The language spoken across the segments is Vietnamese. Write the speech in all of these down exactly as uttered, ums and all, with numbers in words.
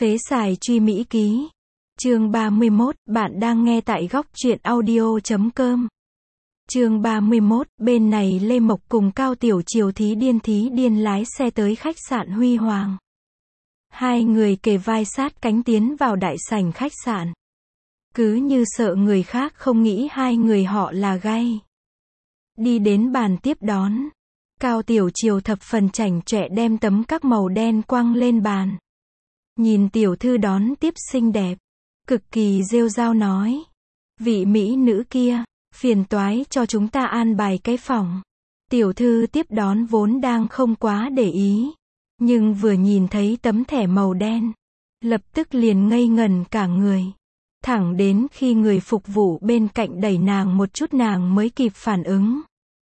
Phế xài truy Mỹ ký. Chương ba mươi mốt, bạn đang nghe tại góc truyện audio chấm com. Chương ba mươi mốt, bên này Lê Mộc cùng Cao Tiểu Triều thí điên thí điên lái xe tới khách sạn Huy Hoàng. Hai người kề vai sát cánh tiến vào đại sảnh khách sạn. Cứ như sợ người khác không nghĩ hai người họ là gay. Đi đến bàn tiếp đón. Cao Tiểu Triều thập phần chảnh chọe đem tấm các màu đen quăng lên bàn. Nhìn tiểu thư đón tiếp xinh đẹp, cực kỳ rêu rao nói. Vị mỹ nữ kia, phiền toái cho chúng ta an bài cái phòng. Tiểu thư tiếp đón vốn đang không quá để ý, nhưng vừa nhìn thấy tấm thẻ màu đen, lập tức liền ngây ngần cả người. Thẳng đến khi người phục vụ bên cạnh đẩy nàng một chút nàng mới kịp phản ứng.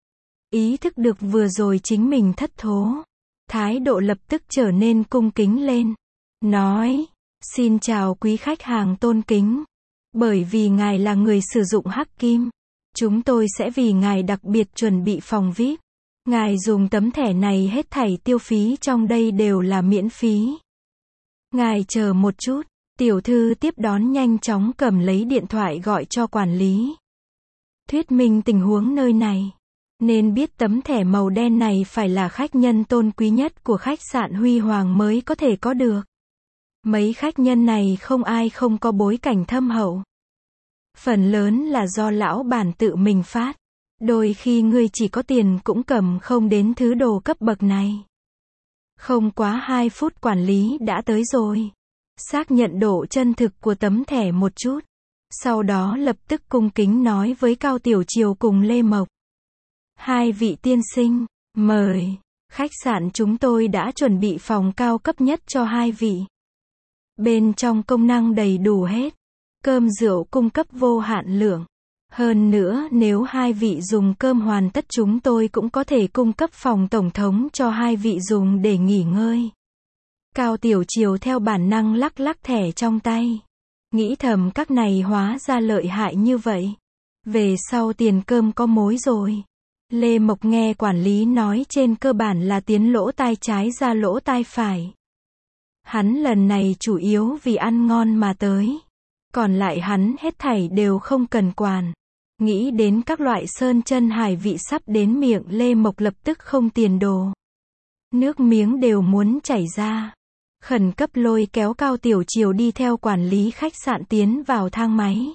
Ý thức được vừa rồi chính mình thất thố, thái độ lập tức trở nên cung kính lên. Nói, xin chào quý khách hàng tôn kính. Bởi vì ngài là người sử dụng hắc kim, chúng tôi sẽ vì ngài đặc biệt chuẩn bị phòng vi ai pi. Ngài dùng tấm thẻ này hết thảy tiêu phí trong đây đều là miễn phí. Ngài chờ một chút, tiểu thư tiếp đón nhanh chóng cầm lấy điện thoại gọi cho quản lý. Thuyết minh tình huống nơi này. Nên biết tấm thẻ màu đen này phải là khách nhân tôn quý nhất của khách sạn Huy Hoàng mới có thể có được. Mấy khách nhân này không ai không có bối cảnh thâm hậu. Phần lớn là do lão bản tự mình phát. Đôi khi ngươi chỉ có tiền cũng cầm không đến thứ đồ cấp bậc này. Không quá hai phút quản lý đã tới rồi. Xác nhận độ chân thực của tấm thẻ một chút. Sau đó lập tức cung kính nói với Cao Tiểu Triều cùng Lê Mộc. Hai vị tiên sinh, mời. Khách sạn chúng tôi đã chuẩn bị phòng cao cấp nhất cho hai vị. Bên trong công năng đầy đủ hết. Cơm rượu cung cấp vô hạn lượng. Hơn nữa nếu hai vị dùng cơm hoàn tất chúng tôi cũng có thể cung cấp phòng tổng thống cho hai vị dùng để nghỉ ngơi. Cao Tiểu Triều theo bản năng lắc lắc thẻ trong tay. Nghĩ thầm các này hóa ra lợi hại như vậy. Về sau tiền cơm có mối rồi. Lê Mộc nghe quản lý nói trên cơ bản là tiến lỗ tai trái ra lỗ tai phải. Hắn lần này chủ yếu vì ăn ngon mà tới. Còn lại hắn hết thảy đều không cần quản. Nghĩ đến các loại sơn chân hải vị sắp đến miệng Lê Mộc lập tức không tiền đồ. Nước miếng đều muốn chảy ra. Khẩn cấp lôi kéo Cao Tiểu Triều đi theo quản lý khách sạn tiến vào thang máy.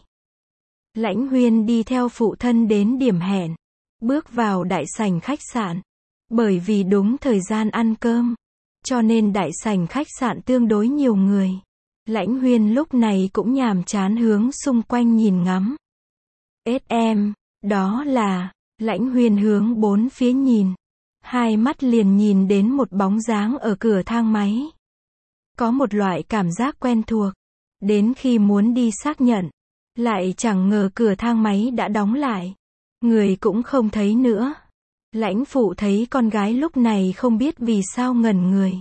Lãnh Huyên đi theo phụ thân đến điểm hẹn. Bước vào đại sảnh khách sạn. Bởi vì đúng thời gian ăn cơm. Cho nên đại sảnh khách sạn tương đối nhiều người. Lãnh Huyên lúc này cũng nhàm chán hướng xung quanh nhìn ngắm. Ết em, đó là, Lãnh Huyên hướng bốn phía nhìn. Hai mắt liền nhìn đến một bóng dáng ở cửa thang máy. Có một loại cảm giác quen thuộc. Đến khi muốn đi xác nhận, lại chẳng ngờ cửa thang máy đã đóng lại. Người cũng không thấy nữa. Lãnh phụ thấy con gái lúc này không biết vì sao ngẩn người.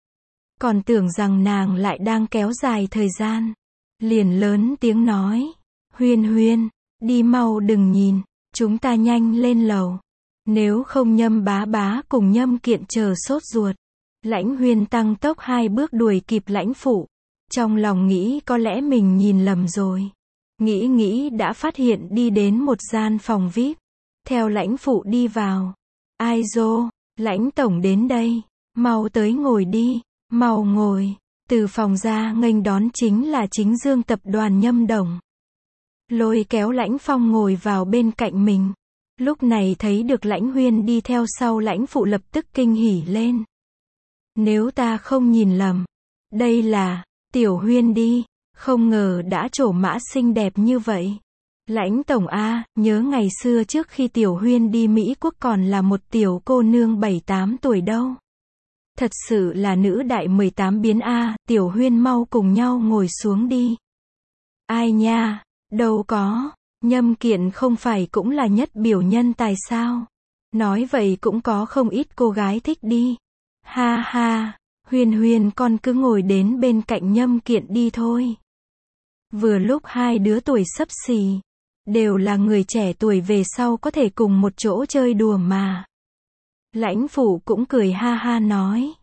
Còn tưởng rằng nàng lại đang kéo dài thời gian. Liền lớn tiếng nói. Huyên Huyên, đi mau đừng nhìn, chúng ta nhanh lên lầu. Nếu không Nhâm bá bá cùng Nhâm kiện chờ sốt ruột. Lãnh Huyên tăng tốc hai bước đuổi kịp lãnh phụ. Trong lòng nghĩ có lẽ mình nhìn lầm rồi. Nghĩ nghĩ đã phát hiện đi đến một gian phòng vi ai pi. Theo lãnh phụ đi vào. Ai dô, lãnh tổng đến đây. Mau tới ngồi đi. Mau ngồi. Từ phòng ra nghênh đón chính là chính dương tập đoàn Nhâm Đồng. Lôi kéo lãnh phong ngồi vào bên cạnh mình. Lúc này thấy được lãnh Huyên đi theo sau lãnh phụ lập tức kinh hỉ lên. Nếu ta không nhìn lầm. Đây là, Tiểu Huyên đi. Không ngờ đã trổ mã xinh đẹp như vậy. Lãnh tổng a, nhớ ngày xưa trước khi Tiểu Huyên đi Mỹ Quốc còn là một tiểu cô nương bảy tám tuổi đâu. Thật sự là nữ đại mười tám biến a, Tiểu Huyên mau cùng nhau ngồi xuống đi. Ai nha, đâu có, Nhâm kiện không phải cũng là nhất biểu nhân tài sao. Nói vậy cũng có không ít cô gái thích đi. Ha ha, Huyên Huyên con cứ ngồi đến bên cạnh Nhâm kiện đi thôi. Vừa lúc hai đứa tuổi xấp xì. Đều là người trẻ tuổi về sau có thể cùng một chỗ chơi đùa mà. Lãnh phụ cũng cười ha ha nói.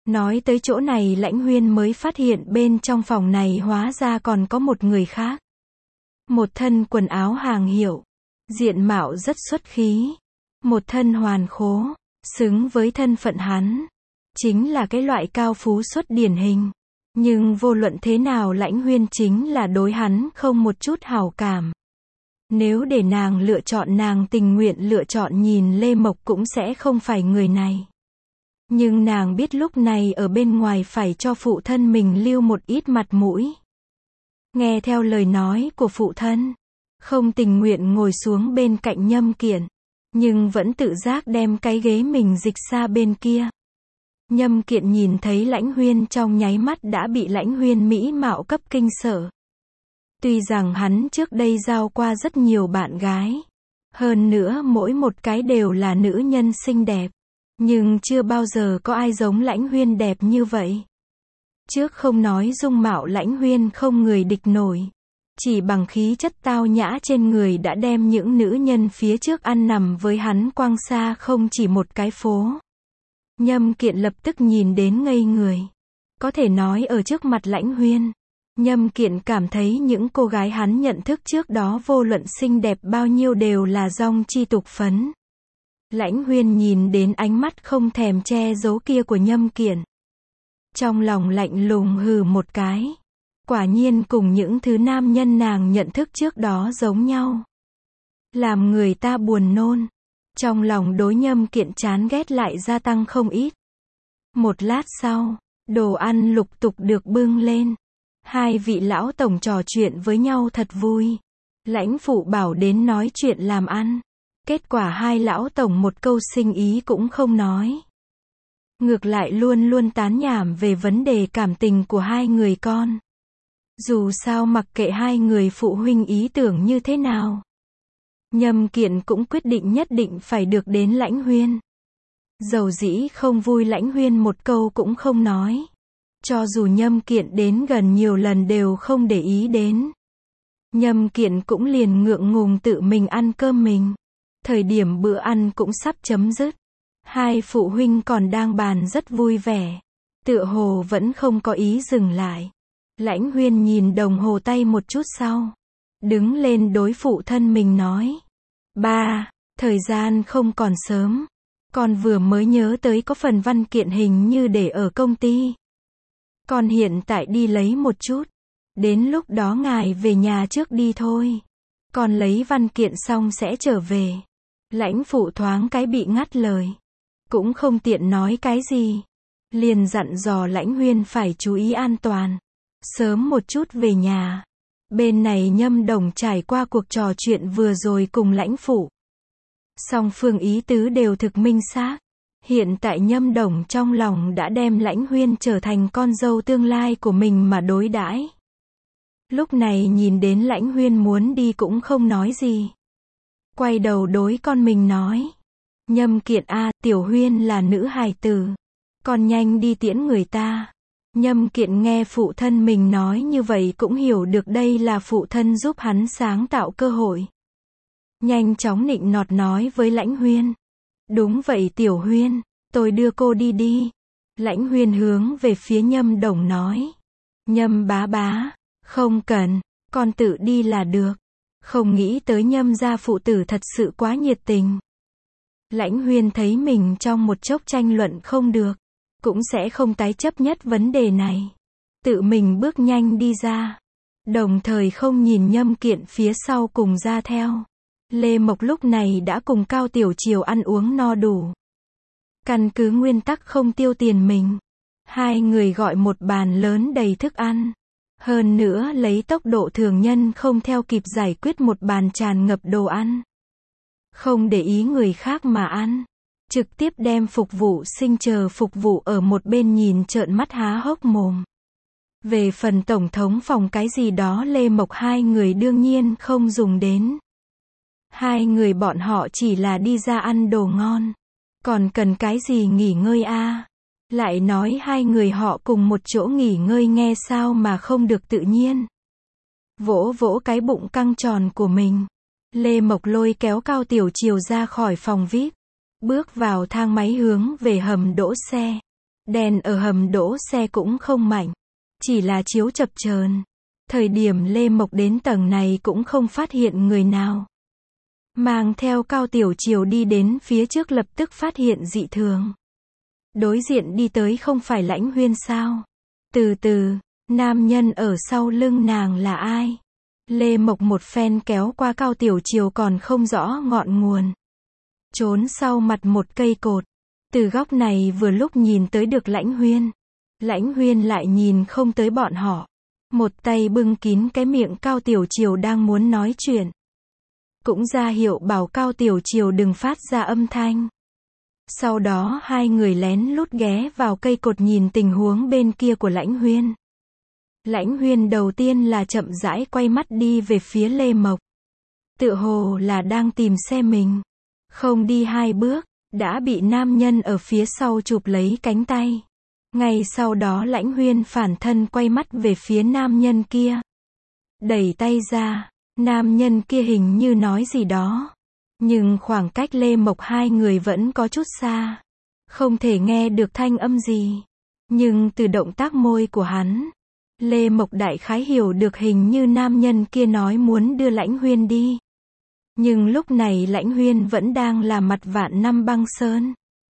Nói tới chỗ này Lãnh Huyên mới phát hiện bên trong phòng này hóa ra còn có một người khác. Một thân quần áo hàng hiệu, diện mạo rất xuất khí, một thân hoàn khố, xứng với thân phận hắn. Chính là cái loại cao phú xuất điển hình. Nhưng vô luận thế nào Lãnh Huyên chính là đối hắn không một chút hảo cảm. Nếu để nàng lựa chọn nàng tình nguyện lựa chọn nhìn Lê Mộc cũng sẽ không phải người này. Nhưng nàng biết lúc này ở bên ngoài phải cho phụ thân mình lưu một ít mặt mũi. Nghe theo lời nói của phụ thân, không tình nguyện ngồi xuống bên cạnh Nhâm Kiện, nhưng vẫn tự giác đem cái ghế mình dịch xa bên kia. Nhâm Kiện nhìn thấy Lãnh Huyên trong nháy mắt đã bị Lãnh Huyên mỹ mạo cấp kinh sợ. Tuy rằng hắn trước đây giao qua rất nhiều bạn gái, hơn nữa mỗi một cái đều là nữ nhân xinh đẹp, nhưng chưa bao giờ có ai giống Lãnh Huyên đẹp như vậy. Trước không nói dung mạo Lãnh Huyên không người địch nổi, chỉ bằng khí chất tao nhã trên người đã đem những nữ nhân phía trước ăn nằm với hắn quang xa không chỉ một cái phố. Nhâm Kiện lập tức nhìn đến ngây người. Có thể nói ở trước mặt Lãnh Huyên, Nhâm Kiện cảm thấy những cô gái hắn nhận thức trước đó vô luận xinh đẹp bao nhiêu đều là dong chi tục phấn. Lãnh Huyên nhìn đến ánh mắt không thèm che giấu kia của Nhâm Kiện, trong lòng lạnh lùng hừ một cái. Quả nhiên cùng những thứ nam nhân nàng nhận thức trước đó giống nhau, làm người ta buồn nôn. Trong lòng đối Nhâm Kiện chán ghét lại gia tăng không ít. Một lát sau, đồ ăn lục tục được bưng lên. Hai vị lão tổng trò chuyện với nhau thật vui. Lãnh phụ bảo đến nói chuyện làm ăn. Kết quả hai lão tổng một câu sinh ý cũng không nói. Ngược lại luôn luôn tán nhảm về vấn đề cảm tình của hai người con. Dù sao mặc kệ hai người phụ huynh ý tưởng như thế nào, Nhâm Kiện cũng quyết định nhất định phải được đến Lãnh Huyên. Dầu dĩ không vui Lãnh Huyên một câu cũng không nói. Cho dù Nhâm Kiện đến gần nhiều lần đều không để ý đến. Nhâm Kiện cũng liền ngượng ngùng tự mình ăn cơm mình. Thời điểm bữa ăn cũng sắp chấm dứt. Hai phụ huynh còn đang bàn rất vui vẻ. Tựa hồ vẫn không có ý dừng lại. Lãnh Huyên nhìn đồng hồ tay một chút sau, đứng lên đối phụ thân mình nói. Ba, thời gian không còn sớm. Con vừa mới nhớ tới có phần văn kiện hình như để ở công ty. Con hiện tại đi lấy một chút. Đến lúc đó ngài về nhà trước đi thôi. Con lấy văn kiện xong sẽ trở về. Lãnh phụ thoáng cái bị ngắt lời. Cũng không tiện nói cái gì. Liền dặn dò Lãnh Huyên phải chú ý an toàn. Sớm một chút về nhà. Bên này Nhâm Đồng trải qua cuộc trò chuyện vừa rồi cùng Lãnh phụ. Song phương ý tứ đều thực minh xác. Hiện tại Nhâm Đồng trong lòng đã đem Lãnh Huyên trở thành con dâu tương lai của mình mà đối đãi. Lúc này nhìn đến Lãnh Huyên muốn đi cũng không nói gì. Quay đầu đối con mình nói. Nhâm Kiện a, Tiểu Huyên là nữ hài tử. Con nhanh đi tiễn người ta. Nhâm Kiện nghe phụ thân mình nói như vậy cũng hiểu được đây là phụ thân giúp hắn sáng tạo cơ hội. Nhanh chóng nịnh nọt nói với Lãnh Huyên. Đúng vậy Tiểu Huyên, tôi đưa cô đi đi. Lãnh Huyên hướng về phía Nhâm Đồng nói. Nhâm bá bá, không cần, con tự đi là được. Không nghĩ tới Nhâm gia phụ tử thật sự quá nhiệt tình. Lãnh Huyên thấy mình trong một chốc tranh luận không được, cũng sẽ không tái chấp nhất vấn đề này. Tự mình bước nhanh đi ra. Đồng thời không nhìn Nhâm Kiện phía sau cùng ra theo. Lê Mộc lúc này đã cùng Cao Tiểu Triều ăn uống no đủ. Căn cứ nguyên tắc không tiêu tiền mình. Hai người gọi một bàn lớn đầy thức ăn. Hơn nữa lấy tốc độ thường nhân không theo kịp giải quyết một bàn tràn ngập đồ ăn. Không để ý người khác mà ăn. Trực tiếp đem phục vụ sinh chờ phục vụ ở một bên nhìn trợn mắt há hốc mồm. Về phần tổng thống phòng cái gì đó Lê Mộc hai người đương nhiên không dùng đến. Hai người bọn họ chỉ là đi ra ăn đồ ngon. Còn cần cái gì nghỉ ngơi a? À? Lại nói hai người họ cùng một chỗ nghỉ ngơi nghe sao mà không được tự nhiên. Vỗ vỗ cái bụng căng tròn của mình. Lê Mộc lôi kéo Cao Tiểu Triều ra khỏi phòng vi ai pi. Bước vào thang máy hướng về hầm đỗ xe. Đèn ở hầm đỗ xe cũng không mạnh, chỉ là chiếu chập chờn. Thời điểm Lê Mộc đến tầng này cũng không phát hiện người nào. Mang theo Cao Tiểu Triều đi đến phía trước lập tức phát hiện dị thường. Đối diện đi tới không phải Lãnh Huyên sao? Từ từ, nam nhân ở sau lưng nàng là ai? Lê Mộc một phen kéo qua Cao Tiểu Triều còn không rõ ngọn nguồn. Trốn sau mặt một cây cột. Từ góc này vừa lúc nhìn tới được Lãnh Huyên. Lãnh Huyên lại nhìn không tới bọn họ. Một tay bưng kín cái miệng Cao Tiểu Triều đang muốn nói chuyện. Cũng ra hiệu bảo Cao Tiểu Triều đừng phát ra âm thanh. Sau đó hai người lén lút ghé vào cây cột nhìn tình huống bên kia của Lãnh Huyên. Lãnh Huyên đầu tiên là chậm rãi quay mắt đi về phía Lê Mộc. Tựa hồ là đang tìm xe mình. Không đi hai bước, đã bị nam nhân ở phía sau chụp lấy cánh tay. Ngay sau đó Lãnh Huyên phản thân quay mắt về phía nam nhân kia. Đẩy tay ra, nam nhân kia hình như nói gì đó. Nhưng khoảng cách Lê Mộc hai người vẫn có chút xa. Không thể nghe được thanh âm gì. Nhưng từ động tác môi của hắn, Lê Mộc đại khái hiểu được hình như nam nhân kia nói muốn đưa Lãnh Huyên đi. Nhưng lúc này Lãnh Huyên vẫn đang là mặt vạn năm băng sơn.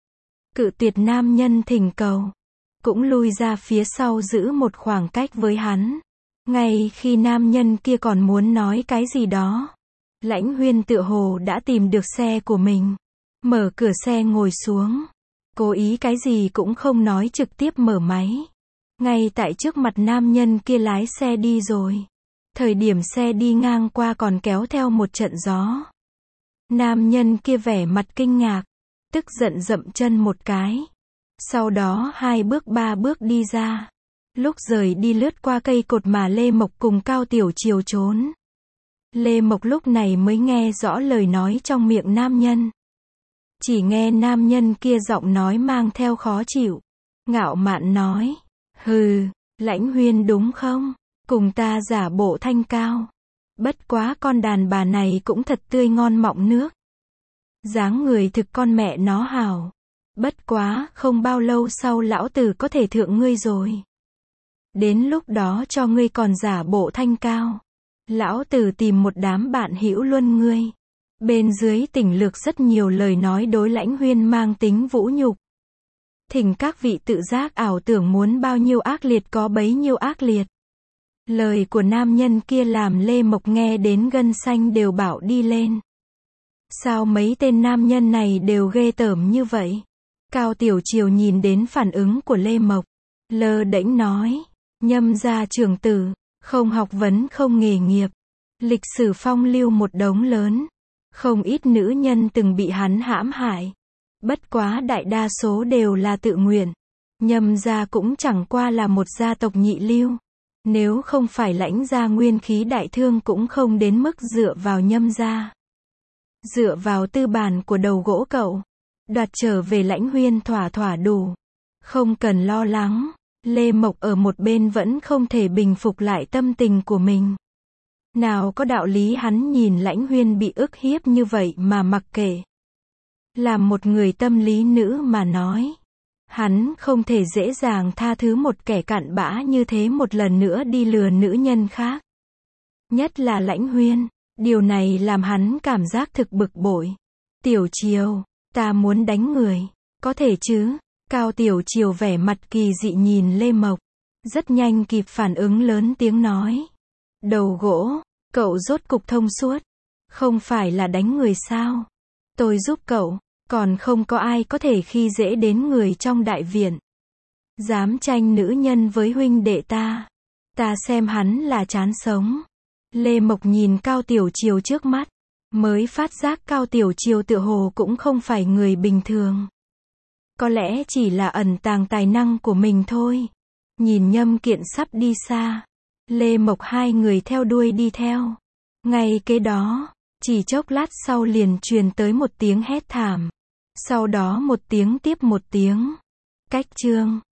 Cự tuyệt nam nhân thỉnh cầu. Cũng lui ra phía sau giữ một khoảng cách với hắn. Ngay khi nam nhân kia còn muốn nói cái gì đó. Lãnh Huyên tựa hồ đã tìm được xe của mình. Mở cửa xe ngồi xuống. Cố ý cái gì cũng không nói trực tiếp mở máy. Ngay tại trước mặt nam nhân kia lái xe đi rồi. Thời điểm xe đi ngang qua còn kéo theo một trận gió. Nam nhân kia vẻ mặt kinh ngạc. Tức giận dậm chân một cái. Sau đó hai bước ba bước đi ra. Lúc rời đi lướt qua cây cột mà Lê Mộc cùng Cao Tiểu Triều trốn. Lê Mộc lúc này mới nghe rõ lời nói trong miệng nam nhân. Chỉ nghe nam nhân kia giọng nói mang theo khó chịu. Ngạo mạn nói. Hừ, Lãnh Huyên đúng không? Cùng ta giả bộ thanh cao. Bất quá con đàn bà này cũng thật tươi ngon mọng nước. Dáng người thực con mẹ nó hảo. Bất quá, không bao lâu sau lão tử có thể thượng ngươi rồi. Đến lúc đó cho ngươi còn giả bộ thanh cao. Lão tử tìm một đám bạn hữu luân ngươi. Bên dưới tỉnh lược rất nhiều lời nói đối Lãnh Huyên mang tính vũ nhục. Thỉnh các vị tự giác ảo tưởng muốn bao nhiêu ác liệt có bấy nhiêu ác liệt. Lời của nam nhân kia làm Lê Mộc nghe đến gân xanh đều bảo đi lên. Sao mấy tên nam nhân này đều ghê tởm như vậy? Cao Tiểu Triều nhìn đến phản ứng của Lê Mộc. Lơ đễnh nói. Nhâm gia trưởng tử. Không học vấn không nghề nghiệp. Lịch sử phong lưu một đống lớn. Không ít nữ nhân từng bị hắn hãm hại. Bất quá đại đa số đều là tự nguyện. Nhâm gia cũng chẳng qua là một gia tộc nhị lưu. Nếu không phải Lãnh gia nguyên khí đại thương cũng không đến mức dựa vào Nhâm gia. Dựa vào tư bản của đầu gỗ cậu. Đoạt trở về Lãnh Huyên thỏa thỏa đủ. Không cần lo lắng. Lê Mộc ở một bên vẫn không thể bình phục lại tâm tình của mình. Nào có đạo lý hắn nhìn Lãnh Huyên bị ức hiếp như vậy mà mặc kệ. Làm một người tâm lý nữ mà nói. Hắn không thể dễ dàng tha thứ một kẻ cặn bã như thế một lần nữa đi lừa nữ nhân khác. Nhất là Lãnh Huyên. Điều này làm hắn cảm giác thực bực bội. Tiểu Triều, ta muốn đánh người. Có thể chứ? Cao Tiểu Triều vẻ mặt kỳ dị nhìn Lê Mộc. Rất nhanh kịp phản ứng lớn tiếng nói. Đầu gỗ, cậu rốt cục thông suốt. Không phải là đánh người sao? Tôi giúp cậu. Còn không có ai có thể khi dễ đến người trong đại viện. Dám tranh nữ nhân với huynh đệ ta. Ta xem hắn là chán sống. Lê Mộc nhìn Cao Tiểu Triều trước mắt. Mới phát giác Cao Tiểu Triều tựa hồ cũng không phải người bình thường. Có lẽ chỉ là ẩn tàng tài năng của mình thôi. Nhìn Nhâm Kiện sắp đi xa. Lê Mộc hai người theo đuôi đi theo. Ngay kế đó, chỉ chốc lát sau liền truyền tới một tiếng hét thảm. Sau đó một tiếng tiếp một tiếng. Cách chương.